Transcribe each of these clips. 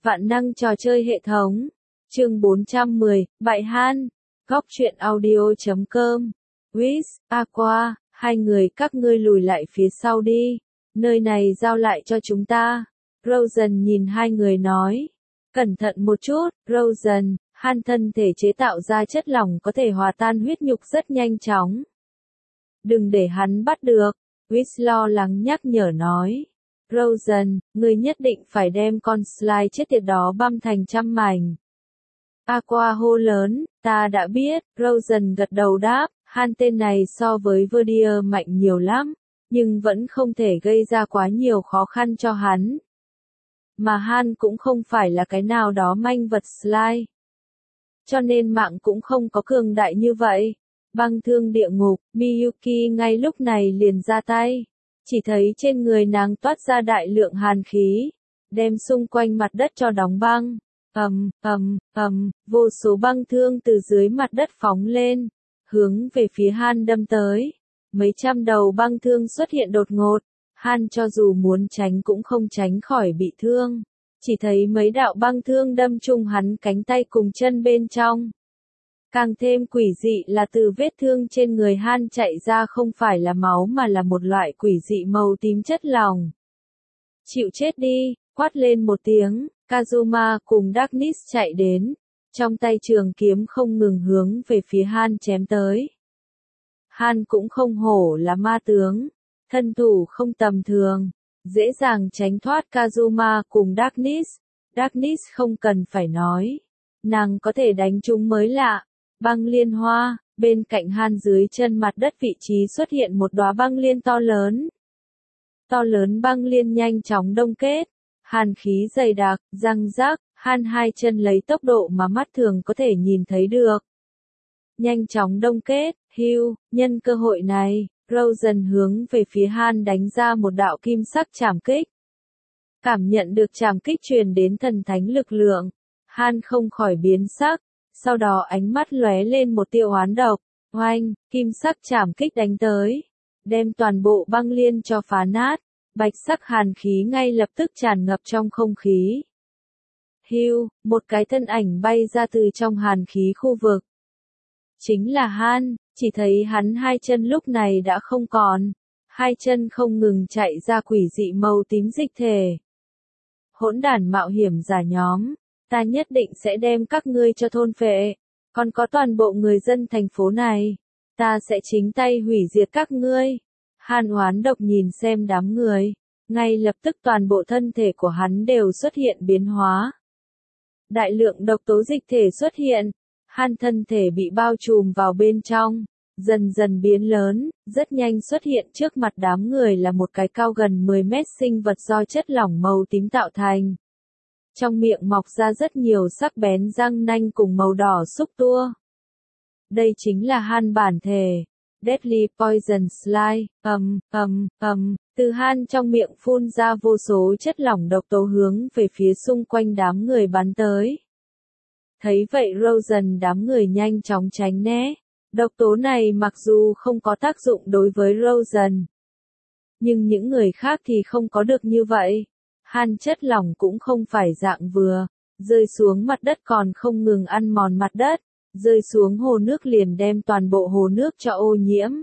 Vạn năng trò chơi hệ thống. Chương 410, Bại Han. Góc truyện audio.com. Whis, Aqua, hai người các ngươi lùi lại phía sau đi. Nơi này giao lại cho chúng ta. Rosen nhìn hai người nói. Cẩn thận một chút, Rosen. Han thân thể chế tạo ra chất lỏng có thể hòa tan huyết nhục rất nhanh chóng. Đừng để hắn bắt được. Whis lo lắng nhắc nhở nói. Rosen, ngươi nhất định phải đem con slime chết tiệt đó băm thành trăm mảnh. Aqua hô lớn, ta đã biết, Rosen gật đầu đáp, Han tên này so với Verdier mạnh nhiều lắm, nhưng vẫn không thể gây ra quá nhiều khó khăn cho hắn. Mà Han cũng không phải là cái nào đó manh vật slime. Cho nên mạng cũng không có cường đại như vậy. Băng thương địa ngục, Miyuki ngay lúc này liền ra tay. Chỉ thấy trên người nàng toát ra đại lượng hàn khí, đem xung quanh mặt đất cho đóng băng. Vô số băng thương từ dưới mặt đất phóng lên, hướng về phía Han đâm tới. Mấy trăm đầu băng thương xuất hiện đột ngột, Han cho dù muốn tránh cũng không tránh khỏi bị thương. Chỉ thấy mấy đạo băng thương đâm trúng hắn cánh tay cùng chân bên trong. Càng thêm quỷ dị là từ vết thương trên người Han chạy ra không phải là máu mà là một loại quỷ dị màu tím chất lỏng. Chịu chết đi, quát lên một tiếng, Kazuma cùng Darkness chạy đến, trong tay trường kiếm không ngừng hướng về phía Han chém tới. Han cũng không hổ là ma tướng, thân thủ không tầm thường, dễ dàng tránh thoát Kazuma cùng Darkness. Darkness không cần phải nói, nàng có thể đánh chúng mới lạ. Băng liên hoa, bên cạnh Han dưới chân mặt đất vị trí xuất hiện một đóa băng liên to lớn. To lớn băng liên nhanh chóng đông kết, hàn khí dày đặc, răng rác, Han hai chân lấy tốc độ mà mắt thường có thể nhìn thấy được. Nhanh chóng đông kết, nhân cơ hội này, Rosen hướng về phía Han đánh ra một đạo kim sắc trảm kích. Cảm nhận được trảm kích truyền đến thần thánh lực lượng, Han không khỏi biến sắc. Sau đó ánh mắt lóe lên một tia oán độc, oanh, kim sắc trảm kích đánh tới, đem toàn bộ băng liên cho phá nát, bạch sắc hàn khí ngay lập tức tràn ngập trong không khí. Một cái thân ảnh bay ra từ trong hàn khí khu vực. Chính là Han, chỉ thấy hắn hai chân lúc này đã không còn, hai chân không ngừng chạy ra quỷ dị màu tím dịch thể. Hỗn đản mạo hiểm giả nhóm. Ta nhất định sẽ đem các ngươi cho thôn phệ, còn có toàn bộ người dân thành phố này, ta sẽ chính tay hủy diệt các ngươi. Han oán độc nhìn xem đám người, ngay lập tức toàn bộ thân thể của hắn đều xuất hiện biến hóa. Đại lượng độc tố dịch thể xuất hiện, Han thân thể bị bao trùm vào bên trong, dần dần biến lớn, rất nhanh xuất hiện trước mặt đám người là một cái cao gần 10 mét sinh vật do chất lỏng màu tím tạo thành. Trong miệng mọc ra rất nhiều sắc bén răng nanh cùng màu đỏ xúc tua. Đây chính là Han bản thể. Deadly Poison Slime, từ Han trong miệng phun ra vô số chất lỏng độc tố hướng về phía xung quanh đám người bắn tới. Thấy vậy Rosen đám người nhanh chóng tránh né. Độc tố này mặc dù không có tác dụng đối với Rosen, nhưng những người khác thì không có được như vậy. Han chất lỏng cũng không phải dạng vừa, rơi xuống mặt đất còn không ngừng ăn mòn mặt đất, rơi xuống hồ nước liền đem toàn bộ hồ nước cho ô nhiễm.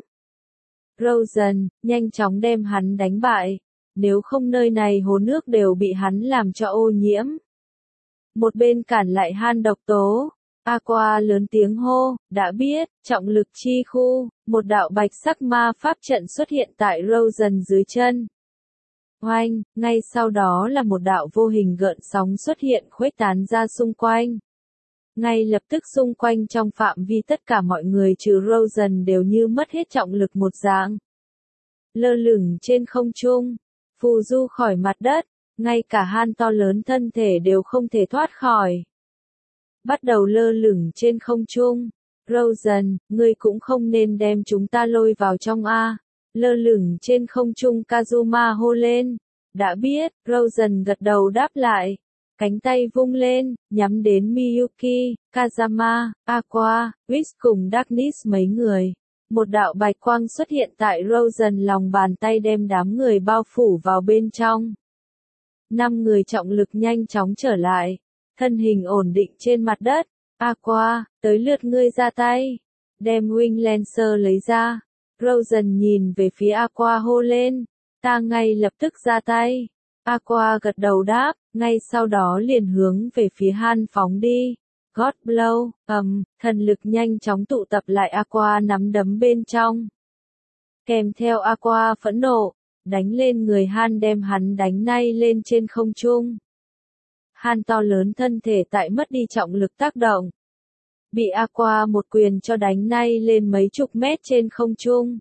Rosen, nhanh chóng đem hắn đánh bại, nếu không nơi này hồ nước đều bị hắn làm cho ô nhiễm. Một bên cản lại Han độc tố, Aqua lớn tiếng hô, đã biết, trọng lực chi khu, một đạo bạch sắc ma pháp trận xuất hiện tại Rosen dưới chân. Oanh, ngay sau đó là một đạo vô hình gợn sóng xuất hiện khuếch tán ra xung quanh. Ngay lập tức xung quanh trong phạm vi tất cả mọi người trừ Rosen đều như mất hết trọng lực một dạng. Lơ lửng trên không trung, phù du khỏi mặt đất, ngay cả Han to lớn thân thể đều không thể thoát khỏi. Bắt đầu lơ lửng trên không trung. Rosen, ngươi cũng không nên đem chúng ta lôi vào trong A. Lơ lửng trên không trung Kazuma hô lên. Đã biết, Rosen gật đầu đáp lại. Cánh tay vung lên, nhắm đến Miyuki, Kazama, Aqua, Whis cùng Darkness mấy người. Một đạo bạch quang xuất hiện tại Rosen lòng bàn tay đem đám người bao phủ vào bên trong. 5 người trọng lực nhanh chóng trở lại, thân hình ổn định trên mặt đất. Aqua, tới lượt ngươi ra tay. Đem Wing Lancer lấy ra. Rosen nhìn về phía Aqua hô lên. Ta ngay lập tức ra tay. Aqua gật đầu đáp, ngay sau đó liền hướng về phía Han phóng đi. God Blow, thần lực nhanh chóng tụ tập lại Aqua nắm đấm bên trong. Kèm theo Aqua phẫn nộ, đánh lên người Han đem hắn đánh nay lên trên không trung. Han to lớn thân thể tại mất đi trọng lực tác động. Bị Aqua một quyền cho đánh nay lên mấy chục mét trên không trung.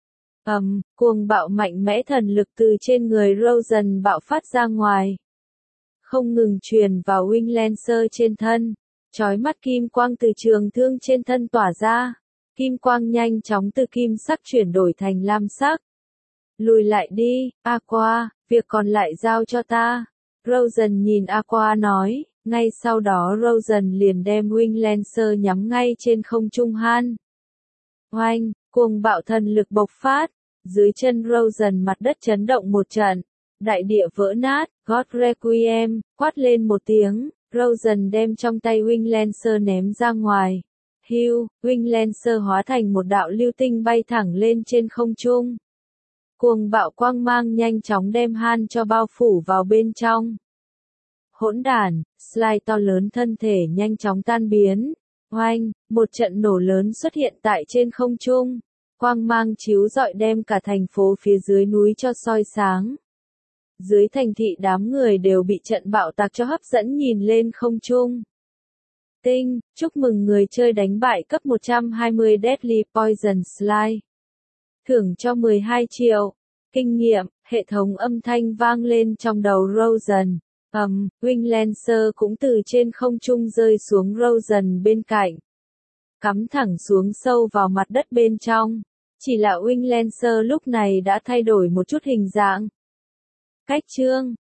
Cuồng bạo mạnh mẽ thần lực từ trên người Rosen bạo phát ra ngoài. Không ngừng truyền vào Wing Lancer trên thân. Chói mắt kim quang từ trường thương trên thân tỏa ra. Kim quang nhanh chóng từ kim sắc chuyển đổi thành lam sắc. Lùi lại đi, Aqua, việc còn lại giao cho ta. Rosen nhìn Aqua nói, ngay sau đó Rosen liền đem Wing Lancer nhắm ngay trên không trung Han. Oanh, cuồng bạo thần lực bộc phát, dưới chân Rosen mặt đất chấn động một trận, đại địa vỡ nát, God Requiem, quát lên một tiếng, Rosen đem trong tay Wing Lancer ném ra ngoài. Hưu, Wing Lancer hóa thành một đạo lưu tinh bay thẳng lên trên không trung. Cuồng bạo quang mang nhanh chóng đem Han cho bao phủ vào bên trong. Hỗn đản, Sly to lớn thân thể nhanh chóng tan biến. Oanh, một trận nổ lớn xuất hiện tại trên không trung. Quang mang chiếu rọi đem cả thành phố phía dưới núi cho soi sáng. Dưới thành thị đám người đều bị trận bạo tạc cho hấp dẫn nhìn lên không trung. Tinh, chúc mừng người chơi đánh bại cấp 120 Deadly Poison Sly. Thưởng cho 12 triệu. Kinh nghiệm, hệ thống âm thanh vang lên trong đầu Rosen. Wing Lancer cũng từ trên không trung rơi xuống Rosen bên cạnh. Cắm thẳng xuống sâu vào mặt đất bên trong. Chỉ là Wing Lancer lúc này đã thay đổi một chút hình dạng. Cách chương